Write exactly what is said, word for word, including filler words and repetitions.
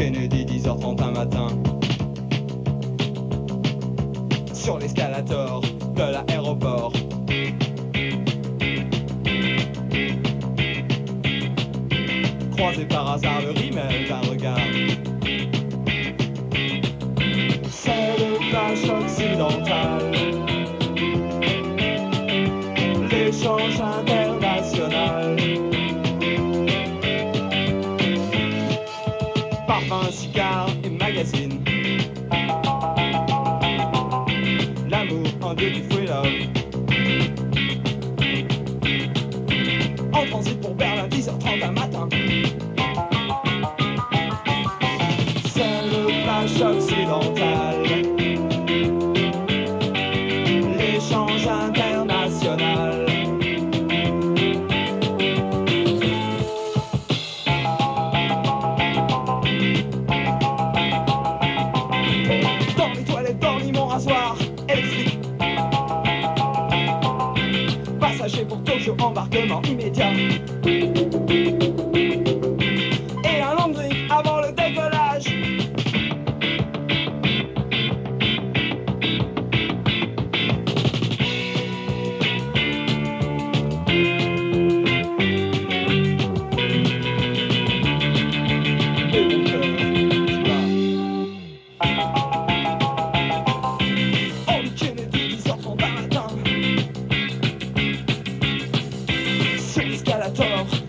Kennedy, dix heures trente un matin. Sur l'escalator de l'aéroport. Croisé par hasard le rimel d'un regard. C'est le flash occidental. L'échange international. Parfum, cigare et magazine. L'amour, un dieu du free love. En transit pour Berlin, dix heures trente un matin. C'est le flash occidental. L'échange international. Dans les toilettes, dans mon rasoir électrique. Passager pour Tokyo, embarquement immédiat. Et un long drink avant le décollage. Et mon cœur qui bat. On dit Kennedy, dix heures trente un matin. Sur l'escalator